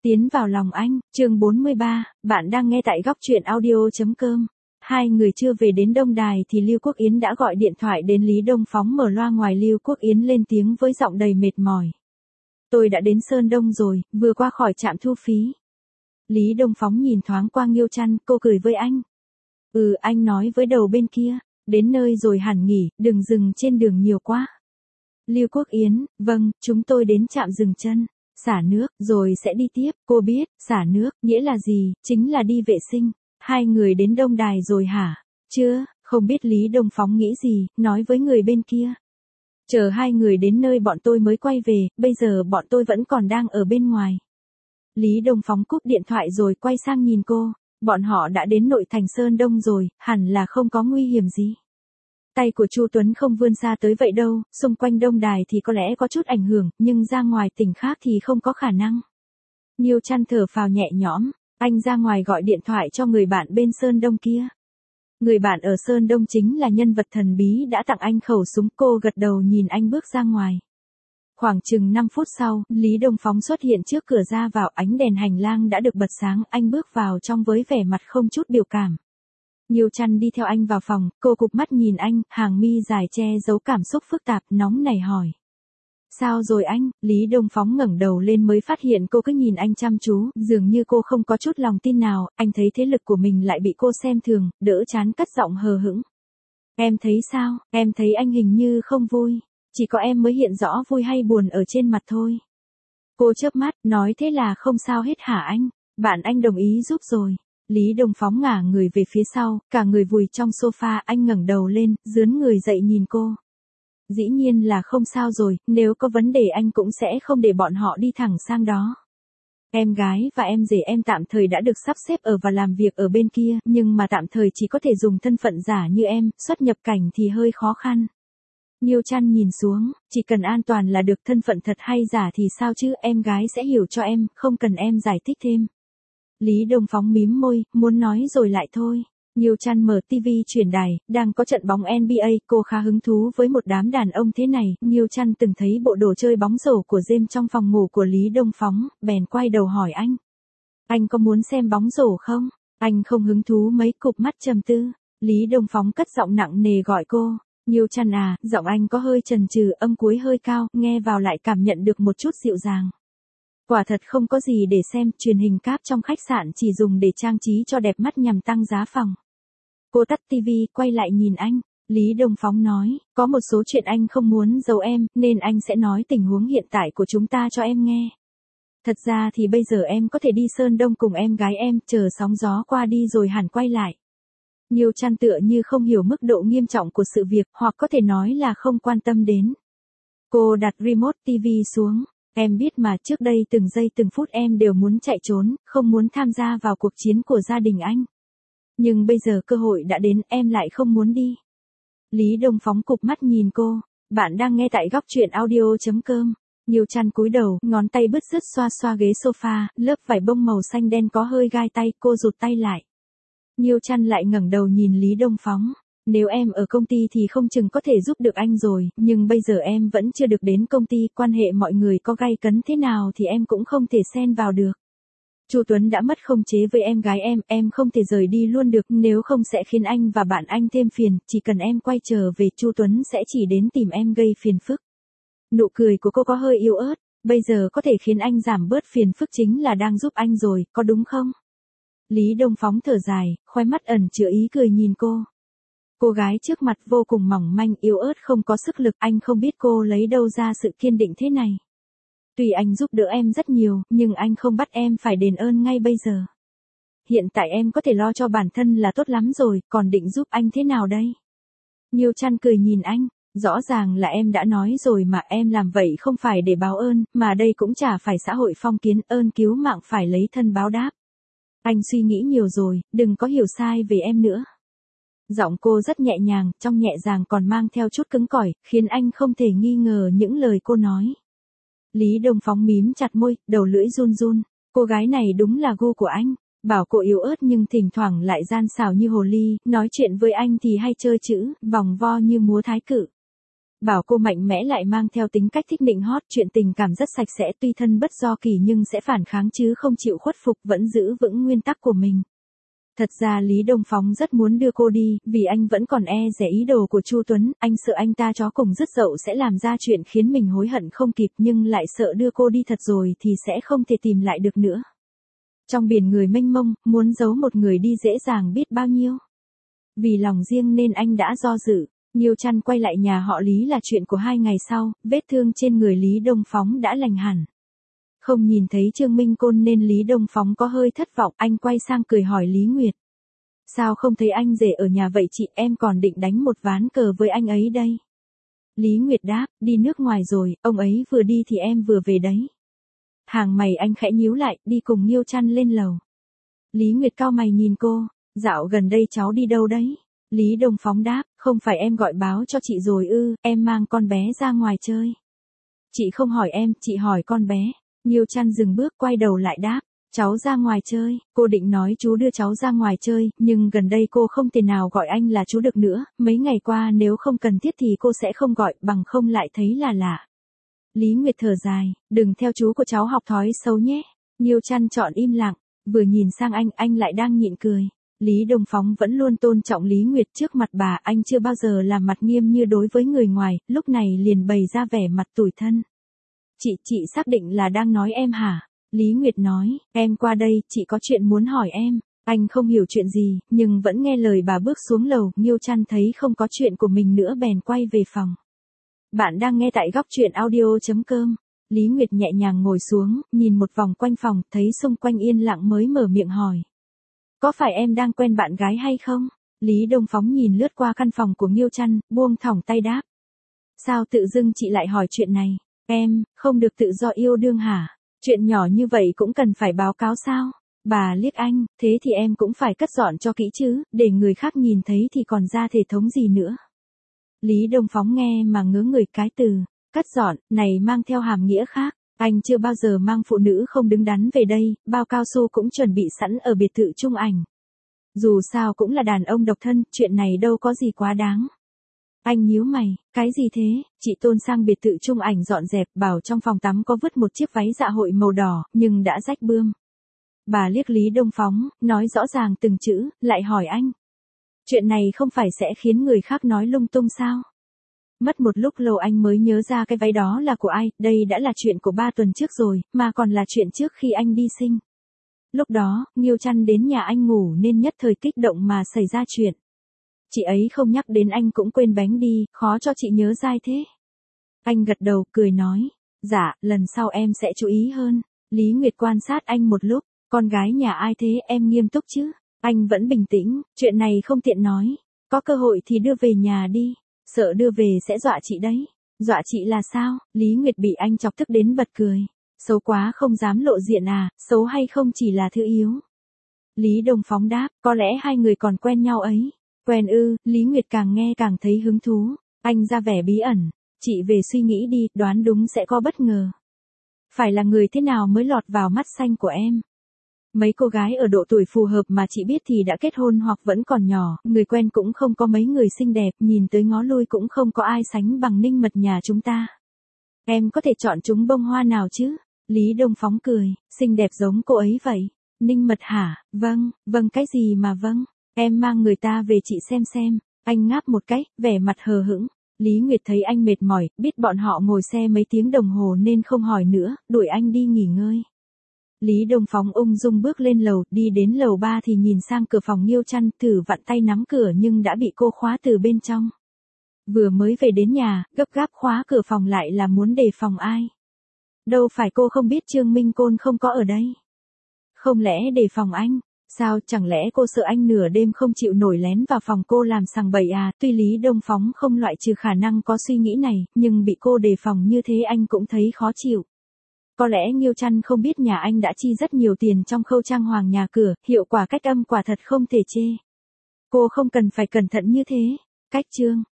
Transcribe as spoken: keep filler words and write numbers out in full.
Tiến vào lòng anh, chương bốn mươi ba, bạn đang nghe tại góc truyện audio.com. Hai người chưa về đến Đông Đài thì Lưu Quốc Yến đã gọi điện thoại đến Lý Đông Phóng mở loa ngoài. Lưu Quốc Yến lên tiếng với giọng đầy mệt mỏi. Tôi đã đến Sơn Đông rồi, vừa qua khỏi trạm thu phí. Lý Đông Phóng nhìn thoáng qua Nghiêu Trăn, cô cười với anh. Ừ, anh nói với đầu bên kia, đến nơi rồi hẳn nghỉ, đừng dừng trên đường nhiều quá. Lưu Quốc Yến, vâng, chúng tôi đến trạm dừng chân, xả nước, rồi sẽ đi tiếp. Cô biết, xả nước, nghĩa là gì? Chính là đi vệ sinh. Hai người đến Đông Đài rồi hả? Chưa, không biết Lý Đông Phóng nghĩ gì, nói với người bên kia. Chờ hai người đến nơi bọn tôi mới quay về, bây giờ bọn tôi vẫn còn đang ở bên ngoài. Lý Đông Phóng cúp điện thoại rồi quay sang nhìn cô, bọn họ đã đến nội thành Sơn Đông rồi, hẳn là không có nguy hiểm gì. Tay của Chu Tuấn không vươn xa tới vậy đâu, xung quanh Đông Đài thì có lẽ có chút ảnh hưởng, nhưng ra ngoài tỉnh khác thì không có khả năng. Nghiêu Trăn thở phào nhẹ nhõm, anh ra ngoài gọi điện thoại cho người bạn bên Sơn Đông kia. Người bạn ở Sơn Đông chính là nhân vật thần bí đã tặng anh khẩu súng. Cô gật đầu nhìn anh bước ra ngoài. Khoảng chừng năm phút sau, Lý Đông Phóng xuất hiện trước cửa ra vào, ánh đèn hành lang đã được bật sáng, anh bước vào trong với vẻ mặt không chút biểu cảm. Nghiêu Trăn đi theo anh vào phòng, cô cụp mắt nhìn anh, hàng mi dài che giấu cảm xúc phức tạp, nóng nảy hỏi. Sao rồi anh? Lý Đông Phóng ngẩng đầu lên mới phát hiện cô cứ nhìn anh chăm chú, dường như cô không có chút lòng tin nào. Anh thấy thế lực của mình lại bị cô xem thường, đỡ chán cất giọng hờ hững. Em thấy sao? Em thấy anh hình như không vui. Chỉ có em mới hiện rõ vui hay buồn ở trên mặt thôi. Cô chớp mắt, nói thế là không sao hết hả anh? Bạn anh đồng ý giúp rồi. Lý Đông Phóng ngả người về phía sau, cả người vùi trong sofa. Anh ngẩng đầu lên, dướn người dậy nhìn cô. Dĩ nhiên là không sao rồi, nếu có vấn đề anh cũng sẽ không để bọn họ đi thẳng sang đó. Em gái và em rể em tạm thời đã được sắp xếp ở và làm việc ở bên kia, nhưng mà tạm thời chỉ có thể dùng thân phận giả như em, xuất nhập cảnh thì hơi khó khăn. Nghiêu Trăn nhìn xuống, chỉ cần an toàn là được, thân phận thật hay giả thì sao chứ, em gái sẽ hiểu cho em, không cần em giải thích thêm. Lý Đông Phóng mím môi, muốn nói rồi lại thôi. Nghiêu Trăn mở tivi chuyển đài, đang có trận bóng en bi ây, cô khá hứng thú với một đám đàn ông thế này. Nghiêu Trăn từng thấy bộ đồ chơi bóng rổ của James trong phòng ngủ của Lý Đông Phóng, bèn quay đầu hỏi anh. Anh có muốn xem bóng rổ không? Anh không hứng thú mấy, cụp mắt trầm tư. Lý Đông Phóng cất giọng nặng nề gọi cô. Nghiêu Trăn à, giọng anh có hơi chần chừ, âm cuối hơi cao, nghe vào lại cảm nhận được một chút dịu dàng. Quả thật không có gì để xem, truyền hình cáp trong khách sạn chỉ dùng để trang trí cho đẹp mắt nhằm tăng giá phòng. Cô tắt tivi, quay lại nhìn anh. Lý Đông Phóng nói, có một số chuyện anh không muốn giấu em, nên anh sẽ nói tình huống hiện tại của chúng ta cho em nghe. Thật ra thì bây giờ em có thể đi Sơn Đông cùng em gái em, chờ sóng gió qua đi rồi hẳn quay lại. Nghiêu Trăn tựa như không hiểu mức độ nghiêm trọng của sự việc, hoặc có thể nói là không quan tâm đến. Cô đặt remote tivi xuống. Em biết mà, trước đây từng giây từng phút em đều muốn chạy trốn, không muốn tham gia vào cuộc chiến của gia đình anh. Nhưng bây giờ cơ hội đã đến, em lại không muốn đi. Lý Đông Phóng cụp mắt nhìn cô. Bạn đang nghe tại góc truyện audio.com. Nghiêu Trăn cúi đầu, ngón tay bứt rứt xoa xoa ghế sofa, lớp vải bông màu xanh đen có hơi gai tay, cô rụt tay lại. Nghiêu Trăn lại ngẩng đầu nhìn Lý Đông Phóng. Nếu em ở công ty thì không chừng có thể giúp được anh rồi, nhưng bây giờ em vẫn chưa được đến công ty, quan hệ mọi người có gay cấn thế nào thì em cũng không thể xen vào được. Chu Tuấn đã mất khống chế với em gái em, em không thể rời đi luôn được, nếu không sẽ khiến anh và bạn anh thêm phiền, chỉ cần em quay trở về Chu Tuấn sẽ chỉ đến tìm em gây phiền phức. Nụ cười của cô có hơi yếu ớt, bây giờ có thể khiến anh giảm bớt phiền phức chính là đang giúp anh rồi, có đúng không? Lý Đông Phóng thở dài, khóe mắt ẩn chứa ý cười nhìn cô. Cô gái trước mặt vô cùng mỏng manh, yếu ớt, không có sức lực, anh không biết cô lấy đâu ra sự kiên định thế này. Tuy anh giúp đỡ em rất nhiều, nhưng anh không bắt em phải đền ơn ngay bây giờ. Hiện tại em có thể lo cho bản thân là tốt lắm rồi, còn định giúp anh thế nào đây? Nghiêu Trăn cười nhìn anh, rõ ràng là em đã nói rồi mà, em làm vậy không phải để báo ơn, mà đây cũng chả phải xã hội phong kiến, ơn cứu mạng phải lấy thân báo đáp. Anh suy nghĩ nhiều rồi, đừng có hiểu sai về em nữa. Giọng cô rất nhẹ nhàng, trong nhẹ nhàng còn mang theo chút cứng cỏi, khiến anh không thể nghi ngờ những lời cô nói. Lý Đông Phóng mím chặt môi, đầu lưỡi run run. Cô gái này đúng là gu của anh. Bảo cô yếu ớt nhưng thỉnh thoảng lại gian xảo như hồ ly, nói chuyện với anh thì hay chơi chữ, vòng vo như múa thái cự. bảo cô mạnh mẽ lại mang theo tính cách thích nịnh hót, chuyện tình cảm rất sạch sẽ, tuy thân bất do kỳ nhưng sẽ phản kháng chứ không chịu khuất phục, vẫn giữ vững nguyên tắc của mình. Thật ra Lý Đông Phóng rất muốn đưa cô đi, vì anh vẫn còn e dè ý đồ của Chu Tuấn, anh sợ anh ta chó cùng dứt dậu sẽ làm ra chuyện khiến mình hối hận không kịp, nhưng lại sợ đưa cô đi thật rồi thì sẽ không thể tìm lại được nữa. Trong biển người mênh mông, muốn giấu một người đi dễ dàng biết bao nhiêu. Vì lòng riêng nên anh đã do dự. Nhiêu Trăn quay lại nhà họ Lý là chuyện của hai ngày sau, vết thương trên người Lý Đông Phóng đã lành hẳn. Không nhìn thấy Trương Minh Côn nên Lý Đông Phóng có hơi thất vọng, anh quay sang cười hỏi Lý Nguyệt. Sao không thấy anh rể ở nhà vậy chị, em còn định đánh một ván cờ với anh ấy đây. Lý Nguyệt đáp, đi nước ngoài rồi, ông ấy vừa đi thì em vừa về đấy. Hàng mày anh khẽ nhíu lại, đi cùng Nhiêu Trăn lên lầu. Lý Nguyệt cau mày nhìn cô, dạo gần đây cháu đi đâu đấy? Lý Đông Phóng đáp, không phải em gọi báo cho chị rồi ư, em mang con bé ra ngoài chơi. Chị không hỏi em, chị hỏi con bé. Nhiêu Trăn dừng bước quay đầu lại đáp, cháu ra ngoài chơi, cô định nói chú đưa cháu ra ngoài chơi, nhưng gần đây cô không thể nào gọi anh là chú được nữa, mấy ngày qua nếu không cần thiết thì cô sẽ không gọi, bằng không lại thấy là lạ. Lý Nguyệt thở dài, đừng theo chú của cháu học thói xấu nhé. Nhiêu Trăn chọn im lặng, vừa nhìn sang anh, anh lại đang nhịn cười. Lý Đông Phóng vẫn luôn tôn trọng Lý Nguyệt, trước mặt bà anh chưa bao giờ làm mặt nghiêm như đối với người ngoài, lúc này liền bày ra vẻ mặt tủi thân. Chị, chị xác định là đang nói em hả? Lý Nguyệt nói, em qua đây, chị có chuyện muốn hỏi em. Anh không hiểu chuyện gì, nhưng vẫn nghe lời bà bước xuống lầu, Nhiêu Trăn thấy không có chuyện của mình nữa bèn quay về phòng. Bạn đang nghe tại góc truyện audio chấm com. Lý Nguyệt nhẹ nhàng ngồi xuống, nhìn một vòng quanh phòng, thấy xung quanh yên lặng mới mở miệng hỏi. Có phải em đang quen bạn gái hay không? Lý Đông Phóng nhìn lướt qua căn phòng của Nhiêu Trăn, buông thõng tay đáp. Sao tự dưng chị lại hỏi chuyện này? Em, không được tự do yêu đương hả? Chuyện nhỏ như vậy cũng cần phải báo cáo sao? Bà liếc anh, thế thì em cũng phải cất dọn cho kỹ chứ, để người khác nhìn thấy thì còn ra thể thống gì nữa. Lý Đông Phóng nghe mà ngớ người, cái từ cất dọn này mang theo hàm nghĩa khác. Anh chưa bao giờ mang phụ nữ không đứng đắn về đây, bao cao su cũng chuẩn bị sẵn ở biệt thự Trung Ảnh. Dù sao cũng là đàn ông độc thân, chuyện này đâu có gì quá đáng. Anh nhíu mày, cái gì thế? Chị Tôn sang biệt thự Trung Ảnh dọn dẹp, bảo trong phòng tắm có vứt một chiếc váy dạ hội màu đỏ, nhưng đã rách bươm. Bà liếc Lý Đông Phóng, nói rõ ràng từng chữ, lại hỏi anh. Chuyện này không phải sẽ khiến người khác nói lung tung sao? Mất một lúc lâu anh mới nhớ ra cái váy đó là của ai, đây đã là chuyện của ba tuần trước rồi, mà còn là chuyện trước khi anh đi sinh. Lúc đó, Nhiêu Trăn đến nhà anh ngủ nên nhất thời kích động mà xảy ra chuyện. Chị ấy không nhắc đến anh cũng quên bánh đi, khó cho chị nhớ dai thế. Anh gật đầu, cười nói, dạ, lần sau em sẽ chú ý hơn. Lý Nguyệt quan sát anh một lúc, con gái nhà ai thế, em nghiêm túc chứ? Anh vẫn bình tĩnh, chuyện này không tiện nói, có cơ hội thì đưa về nhà đi. Sợ đưa về sẽ dọa chị đấy. Dọa chị là sao? Lý Nguyệt bị anh chọc tức đến bật cười. Xấu quá không dám lộ diện à, xấu hay không chỉ là thứ yếu. Lý Đông Phóng đáp, có lẽ hai người còn quen nhau ấy. Quen ư? Lý Nguyệt càng nghe càng thấy hứng thú. Anh ra vẻ bí ẩn. Chị về suy nghĩ đi, đoán đúng sẽ có bất ngờ. Phải là người thế nào mới lọt vào mắt xanh của em? Mấy cô gái ở độ tuổi phù hợp mà chị biết thì đã kết hôn hoặc vẫn còn nhỏ, người quen cũng không có mấy người xinh đẹp, nhìn tới ngó lui cũng không có ai sánh bằng Ninh Mật nhà chúng ta. Em có thể chọn chúng bông hoa nào chứ? Lý Đông Phóng cười, xinh đẹp giống cô ấy vậy. Ninh Mật hả? Vâng, vâng cái gì mà vâng? Em mang người ta về chị xem xem. Anh ngáp một cái, vẻ mặt hờ hững. Lý Nguyệt thấy anh mệt mỏi, biết bọn họ ngồi xe mấy tiếng đồng hồ nên không hỏi nữa, đuổi anh đi nghỉ ngơi. Lý Đông Phóng ung dung bước lên lầu, đi đến lầu ba thì nhìn sang cửa phòng Nhiêu Trăn, thử vặn tay nắm cửa nhưng đã bị cô khóa từ bên trong. Vừa mới về đến nhà, gấp gáp khóa cửa phòng lại là muốn đề phòng ai. Đâu phải cô không biết Trương Minh Côn không có ở đây. Không lẽ đề phòng anh? Sao, chẳng lẽ cô sợ anh nửa đêm không chịu nổi lén vào phòng cô làm sằng bậy à? Tuy Lý Đông Phóng không loại trừ khả năng có suy nghĩ này, nhưng bị cô đề phòng như thế anh cũng thấy khó chịu. Có lẽ Nhiêu Trăn không biết nhà anh đã chi rất nhiều tiền trong khâu trang hoàng nhà cửa, hiệu quả cách âm quả thật không thể chê. Cô không cần phải cẩn thận như thế. Cách chương